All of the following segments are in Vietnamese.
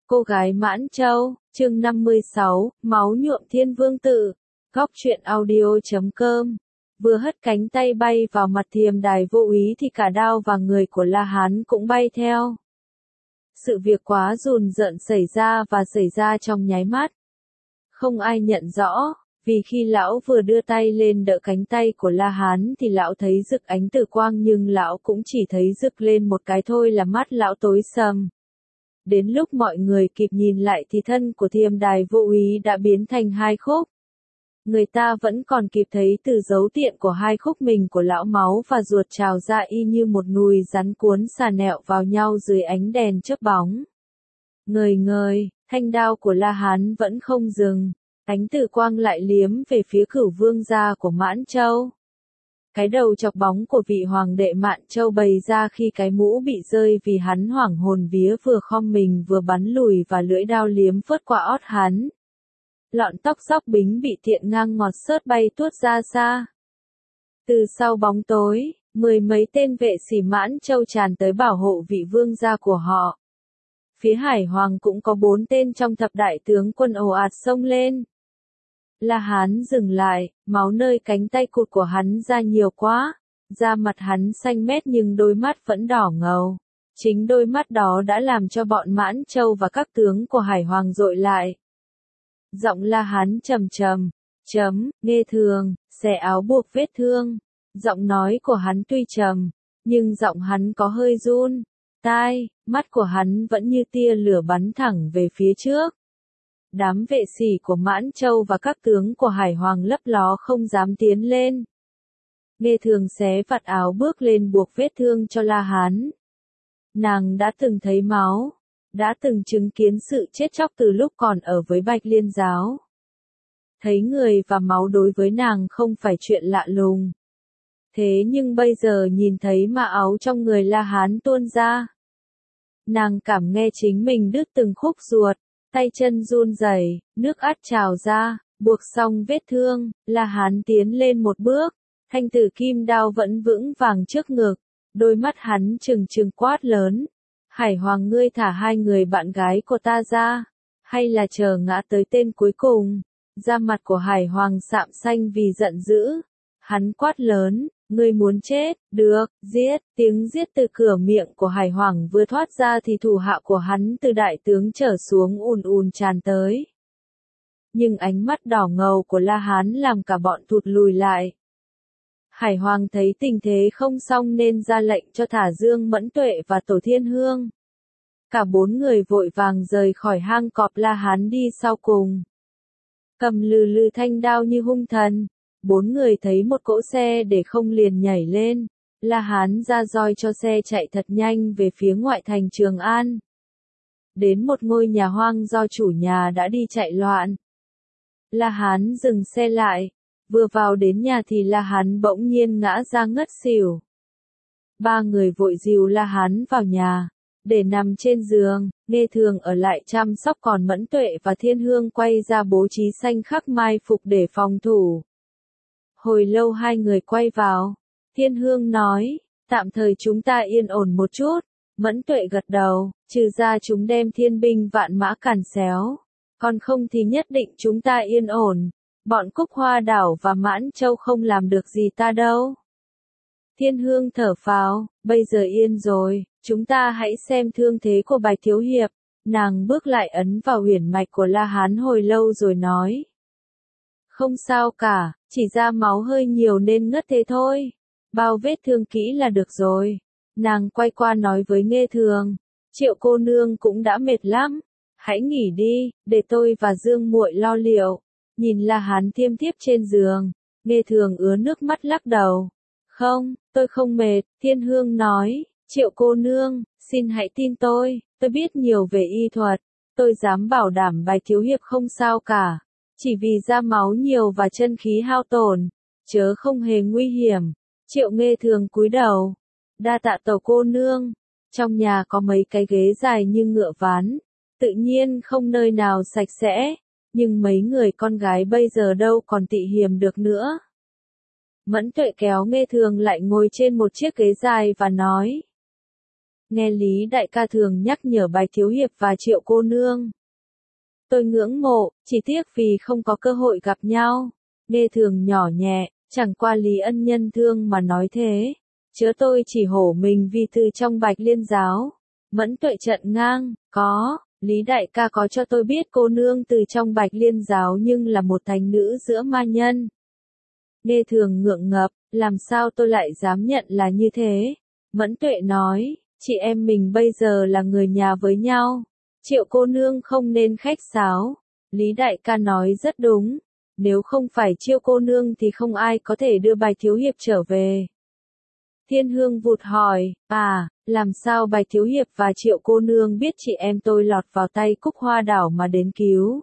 Cô gái Mãn Châu, chương 56, máu nhuộm thiên vương tự. Góc truyện audio.com. Vừa hất cánh tay bay vào mặt Thiềm Đài vô ý thì cả đao và người của La Hán cũng bay theo. Sự việc quá rùng rợn xảy ra trong nháy mắt. Không ai nhận rõ, vì khi lão vừa đưa tay lên đỡ cánh tay của La Hán thì lão thấy rực ánh tử quang, nhưng lão cũng chỉ thấy rực lên một cái thôi là mắt lão tối sầm. Đến lúc mọi người kịp nhìn lại thì thân của Thiềm Đài vô ý đã biến thành hai khúc. Người ta vẫn còn kịp thấy từ dấu tiện của hai khúc mình của lão, máu và ruột trào ra y như một nùi rắn cuốn xà nẹo vào nhau dưới ánh đèn chớp bóng. Ngời, thanh đao của La Hán vẫn không dừng, ánh tử quang lại liếm về phía Cửu Vương gia của Mãn Châu. Cái đầu chọc bóng của vị hoàng đệ Mạn Châu bày ra khi cái mũ bị rơi vì hắn hoảng hồn vía vừa khom mình vừa bắn lùi và lưỡi đao liếm phớt qua ót hắn. Lọn tóc xóc bính bị tiện ngang ngọt xớt bay tuốt ra xa. Từ sau bóng tối, mười mấy tên vệ sĩ Mãn Châu tràn tới bảo hộ vị vương gia của họ. Phía Hải Hoàng cũng có 4 tên trong thập đại tướng quân ồ ạt xông lên. La Hán dừng lại, máu nơi cánh tay cụt của hắn ra nhiều quá, da mặt hắn xanh mét nhưng đôi mắt vẫn đỏ ngầu. Chính đôi mắt đó đã làm cho bọn Mãn Châu và các tướng của Hải Hoàng dội lại. Giọng La Hán trầm trầm, nghe thường, xẻ áo buộc vết thương. Giọng nói của hắn tuy trầm, nhưng giọng hắn có hơi run. Mắt của hắn vẫn như tia lửa bắn thẳng về phía trước. Đám vệ sĩ của Mãn Châu và các tướng của Hải Hoàng lấp ló không dám tiến lên. Nghe thường xé vạt áo bước lên buộc vết thương cho La Hán. Nàng đã từng thấy máu, đã từng chứng kiến sự chết chóc từ lúc còn ở với Bạch Liên giáo. Thấy người và máu đối với nàng không phải chuyện lạ lùng. Thế nhưng bây giờ nhìn thấy mà áo trong người La Hán tuôn ra. Nàng cảm nghe chính mình đứt từng khúc ruột, tay chân run rẩy, nước át trào ra, buộc xong vết thương, La Hán tiến lên một bước, thanh tử kim đao vẫn vững vàng trước ngực, đôi mắt hắn trừng quát lớn. Hải Hoàng, ngươi thả hai người bạn gái của ta ra, hay là chờ ngã tới tên cuối cùng? Da mặt của Hải Hoàng sạm xanh vì giận dữ. Hắn quát lớn, ngươi muốn chết, được, giết. Tiếng giết từ cửa miệng của Hải Hoàng vừa thoát ra thì thủ hạ của hắn từ đại tướng trở xuống ùn tràn tới. Nhưng ánh mắt đỏ ngầu của La Hán làm cả bọn thụt lùi lại. Hải Hoàng thấy tình thế không xong nên ra lệnh cho thả Dương Mẫn Tuệ và Tổ Thiên Hương. Cả 4 người vội vàng rời khỏi hang cọp, La Hán đi sau cùng. Cầm lừ thanh đao như hung thần. 4 người thấy một cỗ xe để không liền nhảy lên. La Hán ra roi cho xe chạy thật nhanh về phía ngoại thành Trường An. Đến một ngôi nhà hoang do chủ nhà đã đi chạy loạn. La Hán dừng xe lại. Vừa vào đến nhà thì La Hán bỗng nhiên ngã ra ngất xỉu. 3 người vội dìu La Hán vào nhà, để nằm trên giường. Nghe thường ở lại chăm sóc, còn Mẫn Tuệ và Thiên Hương quay ra bố trí xanh khắc mai phục để phòng thủ. Hồi lâu hai người quay vào. Thiên Hương nói, tạm thời chúng ta yên ổn một chút. Mẫn Tuệ gật đầu, trừ ra chúng đem thiên binh vạn mã càn xéo. Còn không thì nhất định chúng ta yên ổn. Bọn Cúc Hoa Đảo và Mãn Châu không làm được gì ta đâu. Thiên Hương thở phào, bây giờ yên rồi, chúng ta hãy xem thương thế của Bạch Thiếu Hiệp. Nàng bước lại ấn vào huyển mạch của La Hán hồi lâu rồi nói. Không sao cả, chỉ ra máu hơi nhiều nên ngất thế thôi. Bao vết thương kỹ là được rồi. Nàng quay qua nói với Nghê Thường. Triệu cô nương cũng đã mệt lắm. Hãy nghỉ đi, để tôi và Dương muội lo liệu. Nhìn La Hán thiêm thiếp trên giường, Nghê Thường ứa nước mắt lắc đầu. Không, tôi không mệt, Thiên Hương nói. Triệu cô nương, xin hãy tin tôi biết nhiều về y thuật. Tôi dám bảo đảm Bạch Thiếu Hiệp không sao cả. Chỉ vì da máu nhiều và chân khí hao tổn, chớ không hề nguy hiểm. Triệu Nghê Thường cúi đầu. Đa tạ Tẩu cô nương. Trong nhà có mấy cái ghế dài như ngựa ván, tự nhiên không nơi nào sạch sẽ. Nhưng mấy người con gái bây giờ đâu còn tị hiềm được nữa. Mẫn Tuệ kéo Nghê Thường lại ngồi trên một chiếc ghế dài và nói. nghe Lý đại ca thường nhắc nhở Bạch Thiếu Hiệp và Triệu cô nương. Tôi ngưỡng mộ, chỉ tiếc vì không có cơ hội gặp nhau. Nghe Thường nhỏ nhẹ, chẳng qua Lý ân nhân thương mà nói thế. Chớ tôi chỉ hổ mình vì từ trong Bạch Liên giáo. Mẫn Tuệ trận ngang, có, Lý đại ca có cho tôi biết cô nương từ trong Bạch Liên giáo nhưng là một thánh nữ giữa ma nhân. Nghe Thường ngượng ngập, làm sao tôi lại dám nhận là như thế? Mẫn Tuệ nói, chị em mình bây giờ là người nhà với nhau. Triệu cô nương không nên khách sáo. Lý đại ca nói rất đúng. Nếu không phải Triệu cô nương thì không ai có thể đưa Bạch Thiếu Hiệp trở về. Thiên Hương vụt hỏi, làm sao Bạch Thiếu Hiệp và Triệu cô nương biết chị em tôi lọt vào tay Cúc Hoa Đảo mà đến cứu?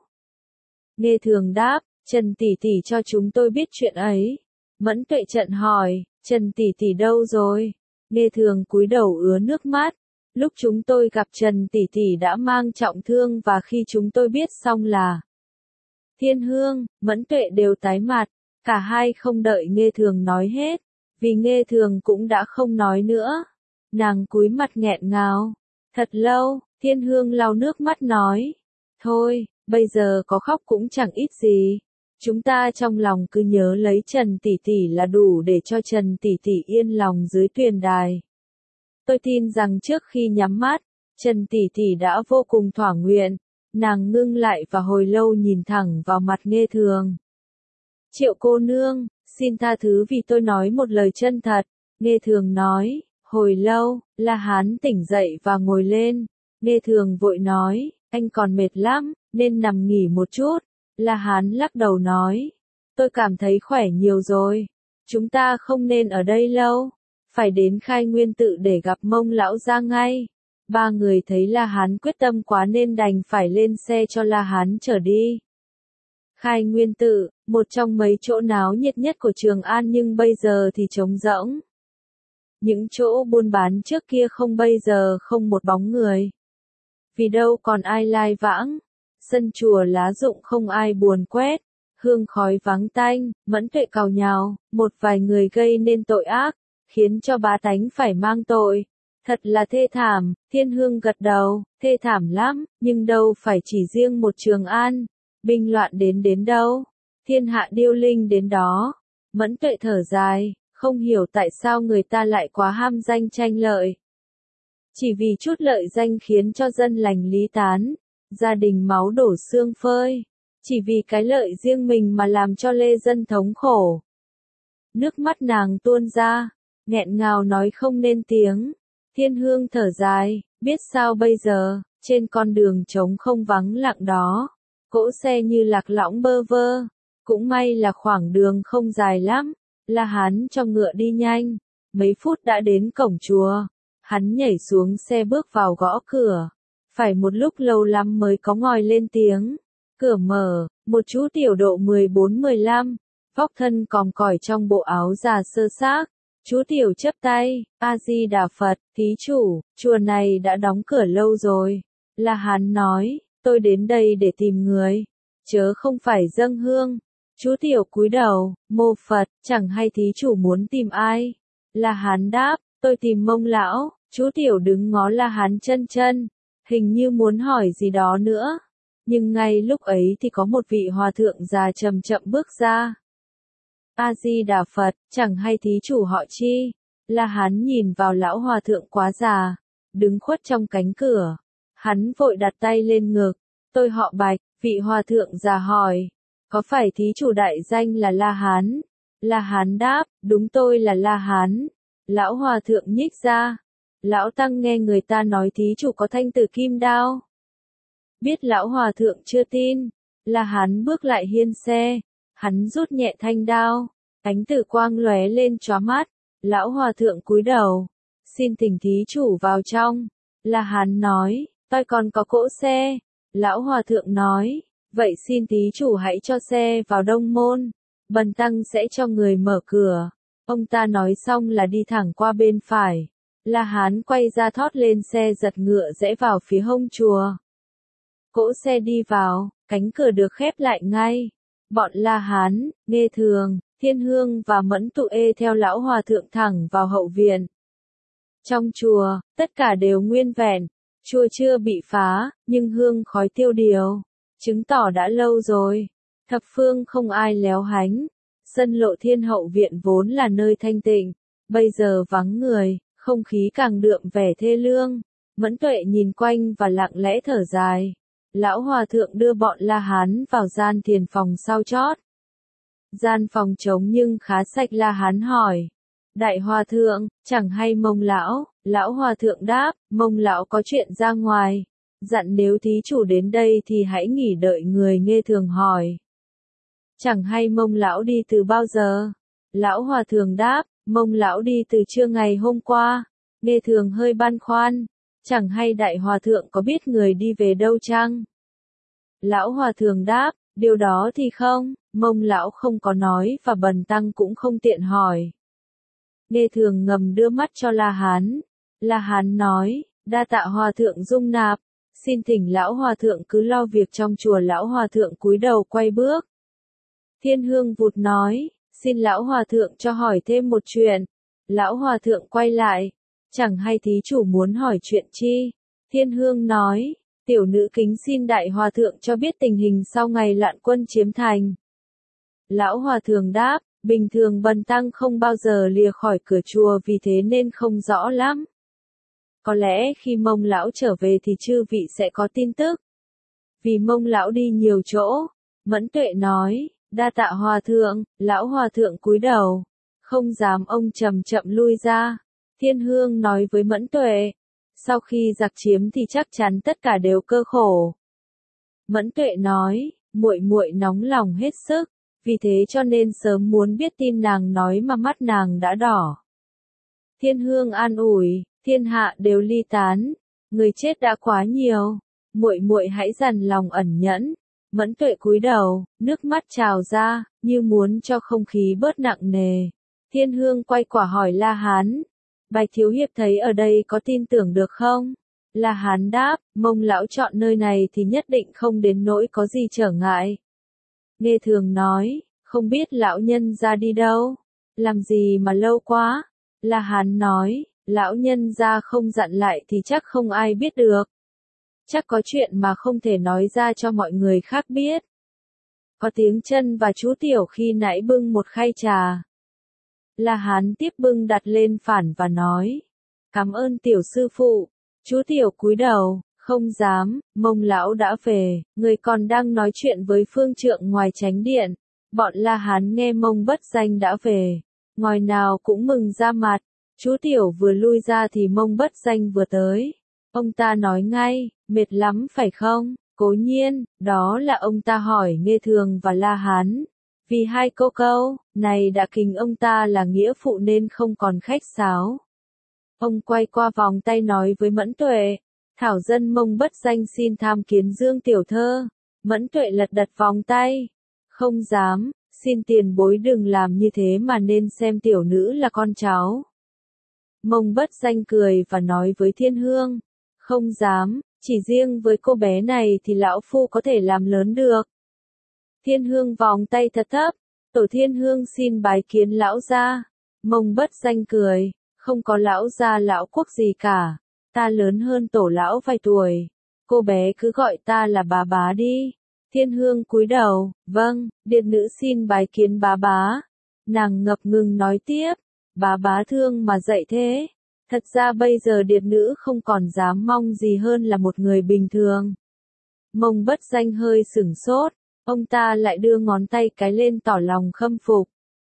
Nghe Thường đáp, Trần tỷ tỷ cho chúng tôi biết chuyện ấy. Mẫn Tuệ trận hỏi, Trần tỷ tỷ đâu rồi? Nghe Thường cúi đầu ứa nước mắt. Lúc chúng tôi gặp Trần tỷ tỷ đã mang trọng thương và khi chúng tôi biết xong là Thiên Hương, Mẫn Tuệ đều tái mặt, cả hai không đợi Nghe Thường nói hết, vì Nghe Thường cũng đã không nói nữa. Nàng cúi mặt nghẹn ngào. Thật lâu, Thiên Hương lau nước mắt nói, thôi, bây giờ có khóc cũng chẳng ít gì. Chúng ta trong lòng cứ nhớ lấy Trần tỷ tỷ là đủ để cho Trần tỷ tỷ yên lòng dưới tuyền đài. Tôi tin rằng trước khi nhắm mắt, Trần tỷ tỷ đã vô cùng thỏa nguyện. Nàng ngưng lại và hồi lâu nhìn thẳng vào mặt Nghe Thường. Triệu cô nương, xin tha thứ vì tôi nói một lời chân thật. Nghe Thường nói, hồi lâu, La Hán tỉnh dậy và ngồi lên. Nghe Thường vội nói, anh còn mệt lắm, nên nằm nghỉ một chút. La Hán lắc đầu nói, tôi cảm thấy khỏe nhiều rồi. Chúng ta không nên ở đây lâu. Phải đến Khai Nguyên Tự để gặp Mông lão gia ngay. Ba người thấy La Hán quyết tâm quá nên đành phải lên xe cho La Hán trở đi. Khai Nguyên Tự, một trong mấy chỗ náo nhiệt nhất của Trường An nhưng bây giờ thì trống rỗng. Những chỗ buôn bán trước kia không bây giờ không một bóng người. Vì đâu còn ai lai vãng. Sân chùa lá rụng không ai buồn quét. Hương khói vắng tanh, Mẫn Tuệ càu nhào, một vài người gây nên tội ác, khiến cho bá tánh phải mang tội. Thật là thê thảm, Thiên Hương gật đầu, thê thảm lắm, nhưng đâu phải chỉ riêng một Trường An. Binh loạn đến đâu, thiên hạ điêu linh đến đó. Mẫn Tuệ thở dài, không hiểu tại sao người ta lại quá ham danh tranh lợi. Chỉ vì chút lợi danh khiến cho dân lành lý tán, gia đình máu đổ xương phơi. Chỉ vì cái lợi riêng mình mà làm cho lê dân thống khổ. Nước mắt nàng tuôn ra, nghẹn ngào nói không nên tiếng. Thiên Hương thở dài, biết sao bây giờ, trên con đường trống không vắng lặng đó. Cỗ xe như lạc lõng bơ vơ. Cũng may là khoảng đường không dài lắm. La Hán cho ngựa đi nhanh. Mấy phút đã đến cổng chùa. Hắn nhảy xuống xe bước vào gõ cửa. Phải một lúc lâu lắm mới có ngòi lên tiếng. Cửa mở, một chú tiểu độ 14-15, vóc thân còm còi trong bộ áo già sơ xác. Chú tiểu chắp tay, A-di Đà Phật, thí chủ, chùa này đã đóng cửa lâu rồi. La Hán nói, tôi đến đây để tìm người, chớ không phải dâng hương. Chú tiểu cúi đầu, mô Phật, chẳng hay thí chủ muốn tìm ai. La Hán đáp, tôi tìm Mông lão. Chú tiểu đứng ngó La Hán chân chân, hình như muốn hỏi gì đó nữa. Nhưng ngay lúc ấy thì có một vị hòa thượng già chậm chậm bước ra. A-di Đà Phật, chẳng hay thí chủ họ chi? La Hán nhìn vào lão hòa thượng quá già, đứng khuất trong cánh cửa. Hắn vội đặt tay lên ngực. Tôi họ Bạch, vị hòa thượng già hỏi. Có phải thí chủ đại danh là La Hán? La Hán đáp, đúng tôi là La Hán. Lão hòa thượng nhích ra. Lão tăng nghe người ta nói thí chủ có thanh tử kim đao. Biết lão hòa thượng chưa tin, La Hán bước lại hiên xe, hắn rút nhẹ thanh đao, ánh tử quang lóe lên chóa mắt, lão hòa thượng cúi đầu, xin thỉnh thí chủ vào trong. La Hán nói, tôi còn có cỗ xe. Lão hòa thượng nói, vậy xin thí chủ hãy cho xe vào đông môn, bần tăng sẽ cho người mở cửa. Ông ta nói xong là đi thẳng qua bên phải. La Hán quay ra thót lên xe giật ngựa rẽ vào phía hông chùa. Cỗ xe đi vào, cánh cửa được khép lại ngay. Bọn La Hán, Nghe Thường, Thiên Hương và Mẫn Tụ theo lão hòa thượng thẳng vào hậu viện. Trong chùa, tất cả đều nguyên vẹn, chùa chưa bị phá, nhưng hương khói tiêu điều, chứng tỏ đã lâu rồi. Thập phương không ai léo hánh. Sân Lộ Thiên hậu viện vốn là nơi thanh tịnh, bây giờ vắng người, không khí càng đượm vẻ thê lương. Mẫn Tuệ nhìn quanh và lặng lẽ thở dài. Lão hòa thượng đưa bọn La Hán vào gian thiền phòng sau chót. Gian phòng trống nhưng khá sạch. La Hán hỏi. Đại hòa thượng, chẳng hay Mông lão? Lão hòa thượng đáp, Mông lão có chuyện ra ngoài. Dặn nếu thí chủ đến đây thì hãy nghỉ đợi người Nghê Thường hỏi. Chẳng hay Mông lão đi từ bao giờ? Lão hòa thượng đáp, Mông lão đi từ trưa ngày hôm qua. Nghê Thường hơi băn khoăn. Chẳng hay đại hòa thượng có biết người đi về đâu chăng? Lão hòa thượng đáp, điều đó thì không, Mông lão không có nói và Bần tăng cũng không tiện hỏi. Nghê Thường ngầm đưa mắt cho La Hán. La Hán nói, đa tạ hòa thượng dung nạp, xin thỉnh lão hòa thượng cứ lo việc trong chùa. Lão hòa thượng cúi đầu quay bước. Thiên Hương vụt nói, xin lão hòa thượng cho hỏi thêm một chuyện. Lão hòa thượng quay lại, chẳng hay thí chủ muốn hỏi chuyện chi? Thiên Hương nói, tiểu nữ kính xin đại hòa thượng cho biết tình hình sau ngày loạn quân chiếm thành. Lão hòa thượng đáp, bình thường Bần tăng không bao giờ lìa khỏi cửa chùa vì thế nên không rõ lắm. Có lẽ khi Mông lão trở về thì chư vị sẽ có tin tức. Vì Mông lão đi nhiều chỗ. Mẫn Tuệ nói, đa tạ hòa thượng. Lão hòa thượng cúi đầu, không dám ông chậm chậm lui ra. Thiên Hương nói với Mẫn Tuệ, sau khi giặc chiếm thì chắc chắn tất cả đều cơ khổ. Mẫn Tuệ nói, muội muội nóng lòng hết sức, vì thế cho nên sớm muốn biết tin nàng nói mà mắt nàng đã đỏ. Thiên Hương an ủi, thiên hạ đều ly tán, người chết đã quá nhiều, muội muội hãy dằn lòng ẩn nhẫn. Mẫn Tuệ cúi đầu, nước mắt trào ra, như muốn cho không khí bớt nặng nề. Thiên Hương quay quả hỏi La Hán, Bạch thiếu hiệp thấy ở đây có tin tưởng được không? La Hán đáp, Mông lão chọn nơi này thì nhất định không đến nỗi có gì trở ngại. Nghê Thường nói, không biết lão nhân ra đi đâu? Làm gì mà lâu quá? La Hán nói, lão nhân ra không dặn lại thì chắc không ai biết được. Chắc có chuyện mà không thể nói ra cho mọi người khác biết. Có tiếng chân và chú Tiểu khi nãy bưng một khay trà. La Hán tiếp bưng đặt lên phản và nói, cảm ơn tiểu sư phụ. Chú Tiểu cúi đầu, không dám. Mông lão đã về, người còn đang nói chuyện với phương trượng ngoài chánh điện. Bọn La Hán nghe Mông Bất Danh đã về, ngòi nào cũng mừng ra mặt. Chú Tiểu vừa lui ra thì Mông Bất Danh vừa tới. Ông ta nói ngay, mệt lắm phải không? Cố nhiên, đó là ông ta hỏi Nghê Thường và La Hán. Vì hai câu này đã kính ông ta là nghĩa phụ nên không còn khách sáo. Ông quay qua vòng tay nói với Mẫn Tuệ, thảo dân Mông Bất Danh xin tham kiến Dương tiểu thơ. Mẫn Tuệ lật đật vòng tay. Không dám, xin tiền bối đừng làm như thế mà nên xem tiểu nữ là con cháu. Mông Bất Danh cười và nói với Thiên Hương, không dám, chỉ riêng với cô bé này thì lão phu có thể làm lớn được. Thiên Hương vòng tay thật thấp, tổ Thiên Hương xin bái kiến lão gia. Mông Bất Danh cười, không có lão gia lão quốc gì cả, ta lớn hơn tổ lão vài tuổi, cô bé cứ gọi ta là bà bá đi. Thiên Hương cúi đầu, vâng, điệt nữ xin bái kiến bá bá. Nàng ngập ngừng nói tiếp, bá bá thương mà dạy thế. Thật ra bây giờ điệt nữ không còn dám mong gì hơn là một người bình thường. Mông Bất Danh hơi sửng sốt, ông ta lại đưa ngón tay cái lên tỏ lòng khâm phục.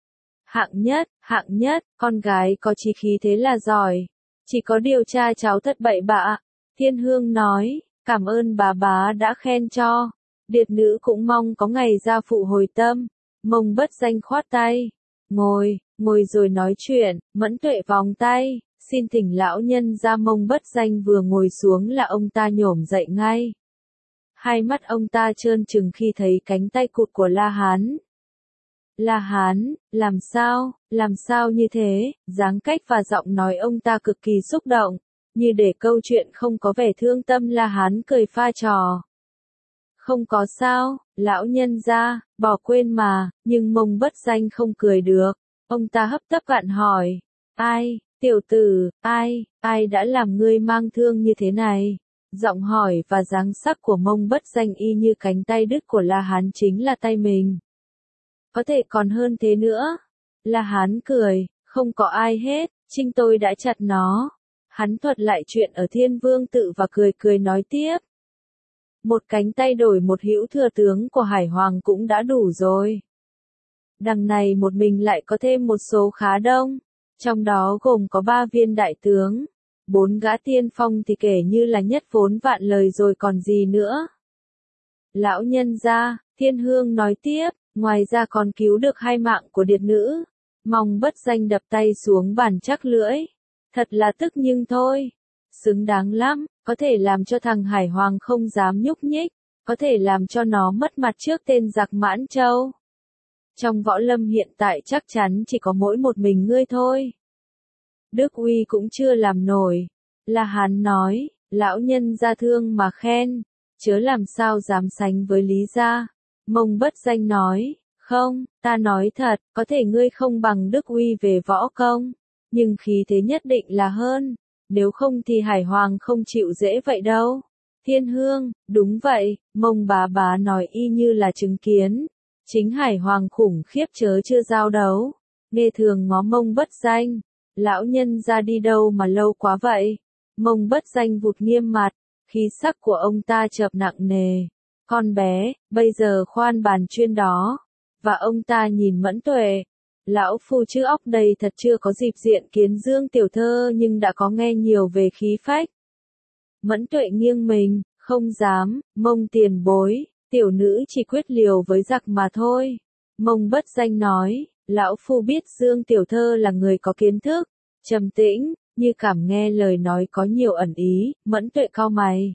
Hạng nhất, con gái có chí khí thế là giỏi. Chỉ có điều cha cháu thật bậy bạ. Thiên Hương nói, cảm ơn bà bá đã khen cho. Điệt nữ cũng mong có ngày gia phụ hồi tâm. Mông Bất Danh khoát tay. Ngồi rồi nói chuyện. Mẫn Tuệ vòng tay, xin thỉnh lão nhân ra. Mông Bất Danh vừa ngồi xuống là ông ta nhổm dậy ngay. Hai mắt ông ta trơn trừng khi thấy cánh tay cụt của La Hán. La Hán, làm sao như thế? Dáng cách và giọng nói ông ta cực kỳ xúc động, như để câu chuyện không có vẻ thương tâm. La Hán cười pha trò. Không có sao, lão nhân gia, bỏ quên mà. Nhưng Mông Bất Danh không cười được. Ông ta hấp tấp gạn hỏi, ai Tiểu tử, ai đã làm ngươi mang thương như thế này? Giọng hỏi và dáng sắc của Mông Bất Danh y như cánh tay đứt của La Hán chính là tay mình. Có thể còn hơn thế nữa. La Hán cười, không có ai hết, chính tôi đã chặt nó. Hắn thuật lại chuyện ở Thiên Vương Tự và cười cười nói tiếp. Một cánh tay đổi một hữu thừa tướng của Hải Hoàng cũng đã đủ rồi. Đằng này một mình lại có thêm một số khá đông. Trong đó gồm có 3 viên đại tướng. 4 gã tiên phong thì kể như là nhất vốn vạn lời rồi còn gì nữa. Lão nhân gia, Thiên Hương nói tiếp, ngoài ra còn cứu được 2 mạng của điệt nữ. Mong Bất Danh đập tay xuống bàn chắc lưỡi. Thật là tức nhưng thôi. Xứng đáng lắm, có thể làm cho thằng Hải Hoàng không dám nhúc nhích, có thể làm cho nó mất mặt trước tên giặc Mãn Châu. Trong võ lâm hiện tại chắc chắn chỉ có mỗi một mình ngươi thôi. Đức Uy cũng chưa làm nổi. La Hán nói, lão nhân gia thương mà khen, chớ làm sao dám sánh với Lý gia. Mông Bất Danh nói, không, ta nói thật, có thể ngươi không bằng Đức Uy về võ công, nhưng khí thế nhất định là hơn, nếu không thì Hải Hoàng không chịu dễ vậy đâu. Thiên Hương, đúng vậy, Mông bá bá nói y như là chứng kiến. Chính Hải Hoàng khủng khiếp chớ chưa giao đấu. Nghe thường ngó Mông Bất Danh. Lão nhân ra đi đâu mà lâu quá vậy? Mông Bất Danh vụt nghiêm mặt. Khí sắc của ông ta chợp nặng nề. Con bé, bây giờ khoan bàn chuyên đó. Và ông ta nhìn Mẫn Tuệ. Lão phu chứ óc đây thật chưa có dịp diện kiến Dương tiểu thơ nhưng đã có nghe nhiều về khí phách. Mẫn Tuệ nghiêng mình, không dám, Mông tiền bối. Tiểu nữ chỉ quyết liều với giặc mà thôi. Mông Bất Danh nói, lão phu biết Dương tiểu thơ là người có kiến thức, trầm tĩnh, như cảm nghe lời nói có nhiều ẩn ý, Mẫn Tuệ cau mày.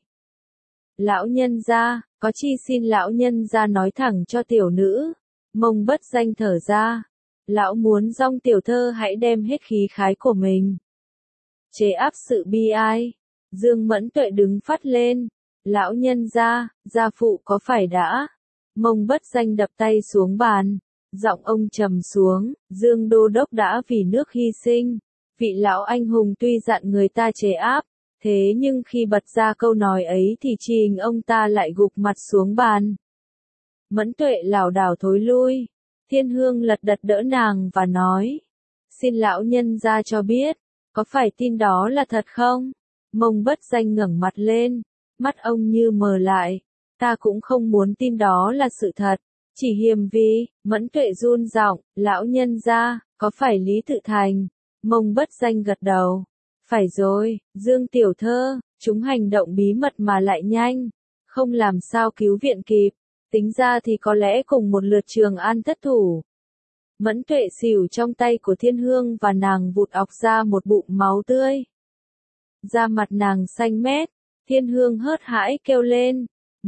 Lão nhân gia, có chi xin lão nhân gia nói thẳng cho tiểu nữ. Mông Bất Danh thở ra. Lão muốn dong tiểu thơ hãy đem hết khí khái của mình. Chế áp sự bi ai. Dương Mẫn Tuệ đứng phắt lên. Lão nhân gia phụ có phải đã? Mông Bất Danh đập tay xuống bàn. Giọng ông trầm xuống, Dương Đô Đốc đã vì nước hy sinh. Vị lão anh hùng tuy dặn người ta chế áp, thế nhưng khi bật ra câu nói ấy thì trình ông ta lại gục mặt xuống bàn. Mẫn Tuệ lảo đảo thối lui. Thiên Hương lật đật đỡ nàng và nói. Xin lão nhân gia cho biết, có phải tin đó là thật không? Mông Bất Danh ngẩng mặt lên. Mắt ông như mờ lại. Ta cũng không muốn tin đó là sự thật. Chỉ hiềm vì, Mẫn Tuệ run giọng, lão nhân gia, có phải Lý Tự Thành? Mông Bất Danh gật đầu. Phải rồi, Dương tiểu thơ, chúng hành động bí mật mà lại nhanh. Không làm sao cứu viện kịp. Tính ra thì có lẽ cùng một lượt Trường An thất thủ. Mẫn Tuệ xỉu trong tay của Thiên Hương và nàng vụt ọc ra một bụng máu tươi. Da mặt nàng xanh mét. Thiên Hương hớt hãi kêu lên.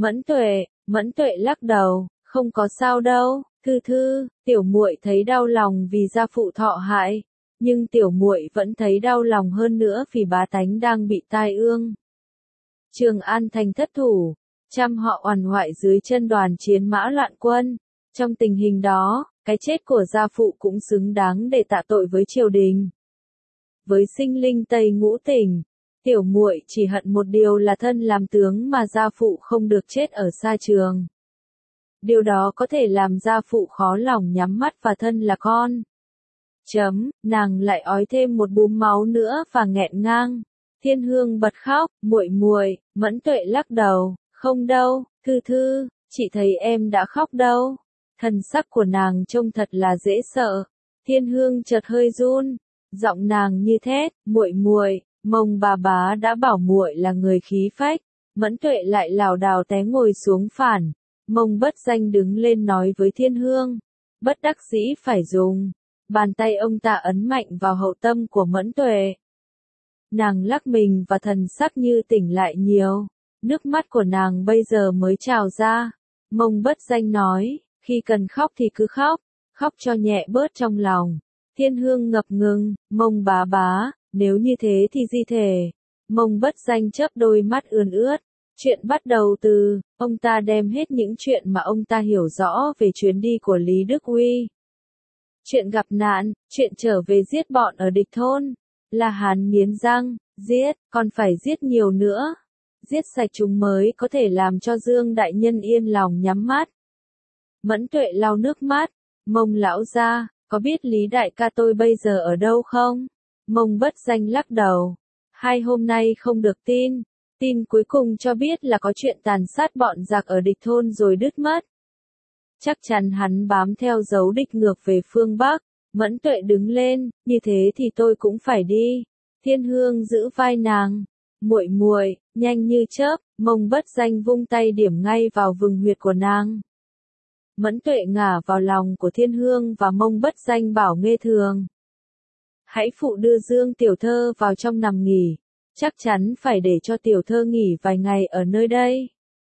Mẫn Tuệ lắc đầu, không có sao đâu, thư, tiểu muội thấy đau lòng vì gia phụ thọ hại, nhưng tiểu muội vẫn thấy đau lòng hơn nữa vì bá tánh đang bị tai ương. Trường An thành thất thủ, trăm họ oằn hoại dưới chân đoàn chiến mã loạn quân. Trong tình hình đó, cái chết của gia phụ cũng xứng đáng để tạ tội với triều đình. Với sinh linh Tây Ngũ Tỉnh, tiểu muội chỉ hận một điều là thân làm tướng mà gia phụ không được chết ở xa trường. Điều đó có thể làm gia phụ khó lòng nhắm mắt và thân là con. Nàng lại ói thêm một búm máu nữa và nghẹn ngang. Thiên Hương bật khóc, muội, Mẫn Tuệ lắc đầu, không đâu, thư, chị thấy em đã khóc đâu. Thần sắc của nàng trông thật là dễ sợ. Thiên Hương chợt hơi run, giọng nàng như thét, muội, Mông bà bá đã bảo muội là người khí phách. Mẫn Tuệ lại lảo đảo té ngồi xuống phản. Mông Bất Danh đứng lên nói với Thiên Hương, bất đắc dĩ phải dùng. Bàn tay ông ta ấn mạnh vào hậu tâm của Mẫn Tuệ. Nàng lắc mình và thần sắc như tỉnh lại nhiều. Nước mắt của nàng bây giờ mới trào ra. Mông Bất Danh nói, khi cần khóc thì cứ khóc cho nhẹ bớt trong lòng. Thiên Hương ngập ngừng, Mông bá bá, nếu như thế thì di thể. Mông Bất Danh chớp đôi mắt ươn ướt. Chuyện bắt đầu từ, ông ta đem hết những chuyện mà ông ta hiểu rõ về chuyến đi của Lý Đức Uy. Chuyện gặp nạn, chuyện trở về giết bọn ở địch thôn. La Hán nghiến răng, giết, còn phải giết nhiều nữa. Giết sạch chúng mới có thể làm cho Dương đại nhân yên lòng nhắm mắt. Mẫn Tuệ lau nước mắt, Mông lão gia, có biết Lý đại ca tôi bây giờ ở đâu không? Mông Bất Danh lắc đầu. 2 hôm nay không được tin. Tin cuối cùng cho biết là có chuyện tàn sát bọn giặc ở địch thôn rồi đứt mất. Chắc chắn hắn bám theo dấu địch ngược về phương Bắc. Mẫn Tuệ đứng lên, như thế thì tôi cũng phải đi. Thiên Hương giữ vai nàng. Muội muội, nhanh như chớp, Mông Bất Danh vung tay điểm ngay vào vùng huyệt của nàng. Mẫn Tuệ ngả vào lòng của Thiên Hương và Mông Bất Danh bảo Nghê Thường. Hãy phụ đưa Dương tiểu thơ vào trong nằm nghỉ. Chắc chắn phải để cho tiểu thơ nghỉ vài ngày ở nơi đây.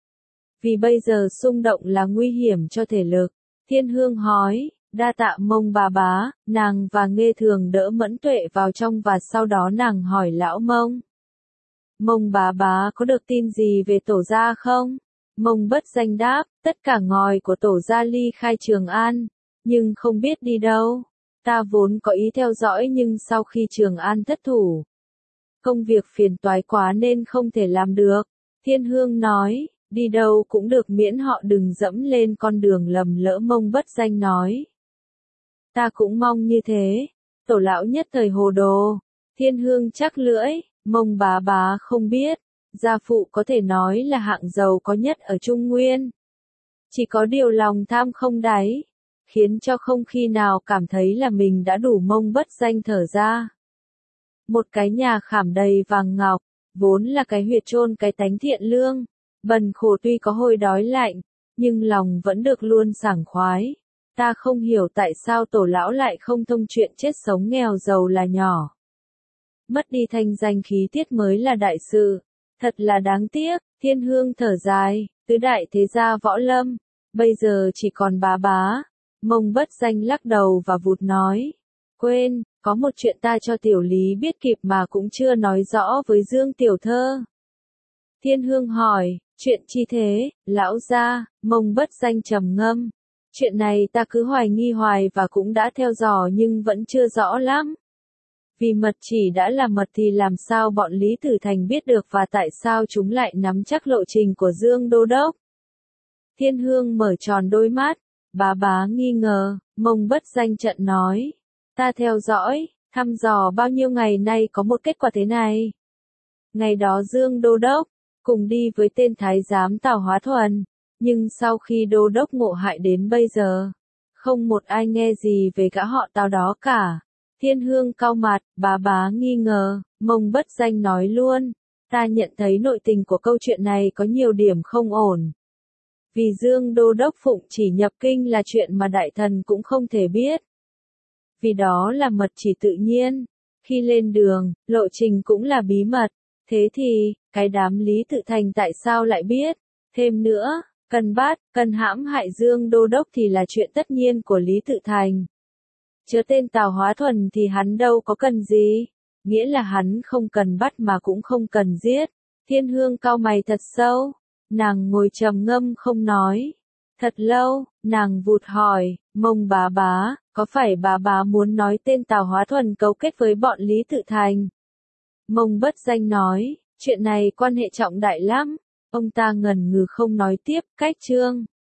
Vì bây giờ xung động là nguy hiểm cho thể lực. Thiên Hương hỏi, đa tạ Mông bà bá, nàng và Nghê Thường đỡ Mẫn Tuệ vào trong và sau đó nàng hỏi lão Mông. Mông bà bá có được tin gì về tổ gia không? Mông Bất Danh đáp, tất cả ngòi của tổ gia ly khai Trường An, nhưng không biết đi đâu. Ta vốn có ý theo dõi nhưng sau khi Trường An thất thủ, công việc phiền toái quá nên không thể làm được. Thiên Hương nói, đi đâu cũng được miễn họ đừng dẫm lên con đường lầm lỡ. Mông Bất Danh nói. Ta cũng mong như thế. Tổ lão nhất thời hồ đồ. Thiên Hương chắc lưỡi, Mông bá bá không biết. Gia phụ có thể nói là hạng giàu có nhất ở Trung Nguyên. Chỉ có điều lòng tham không đáy, khiến cho không khi nào cảm thấy là mình đã đủ. Mông Bất Danh thở ra. Một cái nhà khảm đầy vàng ngọc, vốn là cái huyệt chôn cái tánh thiện lương. Bần khổ tuy có hồi đói lạnh, nhưng lòng vẫn được luôn sảng khoái. Ta không hiểu tại sao tổ lão lại không thông chuyện chết sống nghèo giàu là nhỏ. Mất đi thanh danh khí tiết mới là đại sự. Thật là đáng tiếc. Thiên Hương thở dài, tứ đại thế gia võ lâm, bây giờ chỉ còn bá bá. Mông Bất Danh lắc đầu và vụt nói. Quên, có một chuyện ta cho tiểu Lý biết kịp mà cũng chưa nói rõ với Dương tiểu thơ. Thiên Hương hỏi, chuyện chi thế, lão gia? Mông Bất Danh trầm ngâm. Chuyện này ta cứ hoài nghi hoài và cũng đã theo dò nhưng vẫn chưa rõ lắm. Vì mật chỉ đã là mật thì làm sao bọn Lý Tử Thành biết được và tại sao chúng lại nắm chắc lộ trình của Dương Đô Đốc? Thiên Hương mở tròn đôi mắt, bá bá nghi ngờ. Mông Bất Danh trận nói. Ta theo dõi, thăm dò bao nhiêu ngày nay có một kết quả thế này. Ngày đó Dương Đô Đốc, cùng đi với tên Thái giám Tào Hóa Thuần, nhưng sau khi Đô Đốc ngộ hại đến bây giờ, không một ai nghe gì về gã họ Tào đó cả. Thiên Hương cau mặt, bá bá nghi ngờ. Mông Bất Danh nói luôn, ta nhận thấy nội tình của câu chuyện này có nhiều điểm không ổn. Vì Dương Đô Đốc phụng chỉ nhập kinh là chuyện mà đại thần cũng không thể biết. Vì đó là mật chỉ tự nhiên. Khi lên đường, lộ trình cũng là bí mật. Thế thì, cái đám Lý Tự Thành tại sao lại biết? Thêm nữa, cần bắt, cần hãm hại Dương Đô Đốc thì là chuyện tất nhiên của Lý Tự Thành. Chớ tên Tào Hóa Thuần thì hắn đâu có cần gì. Nghĩa là hắn không cần bắt mà cũng không cần giết. Thiên Hương cau mày thật sâu. Nàng ngồi trầm ngâm không nói. Thật lâu, nàng vụt hỏi, Mông bá bá, có phải bá bá muốn nói tên Tào Hóa Thuần cấu kết với bọn Lý Tự Thành? Mông Bất Danh nói, chuyện này quan hệ trọng đại lắm. Ông ta ngần ngừ không nói tiếp. Cách chương